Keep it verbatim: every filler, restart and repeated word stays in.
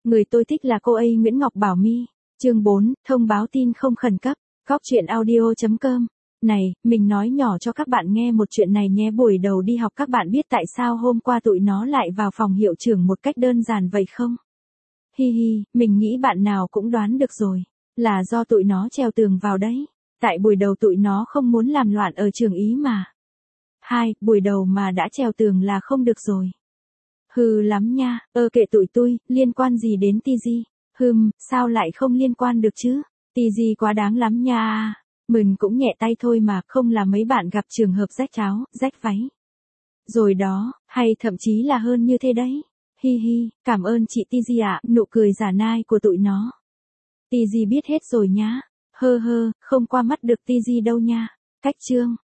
Người tôi thích là cô ấy Nguyễn Ngọc Bảo My. Chương bốn, thông báo tin không khẩn cấp. Góc truyện audio chấm com. Này, mình nói nhỏ cho các bạn nghe một chuyện này nhé. Buổi đầu đi học các bạn biết tại sao hôm qua tụi nó lại vào phòng hiệu trưởng một cách đơn giản vậy không? Hi hi, mình nghĩ bạn nào cũng đoán được rồi. Là do tụi nó trèo tường vào đấy. Tại buổi đầu tụi nó không muốn làm loạn ở trường ý mà. Hai, buổi đầu mà đã trèo tường là không được rồi. Hừ lắm nha, ơ kệ tụi tôi, liên quan gì đến Ti Di? Hừm, sao lại không liên quan được chứ? Ti Di quá đáng lắm nha. Mình cũng nhẹ tay thôi mà, không là mấy bạn gặp trường hợp rách áo, rách váy. Rồi đó, hay thậm chí là hơn như thế đấy. Hi hi, cảm ơn chị Ti Di ạ, nụ cười giả nai của tụi nó. Ti Di biết hết rồi nhá. Hơ hơ, không qua mắt được Ti Di đâu nha. Cách chương.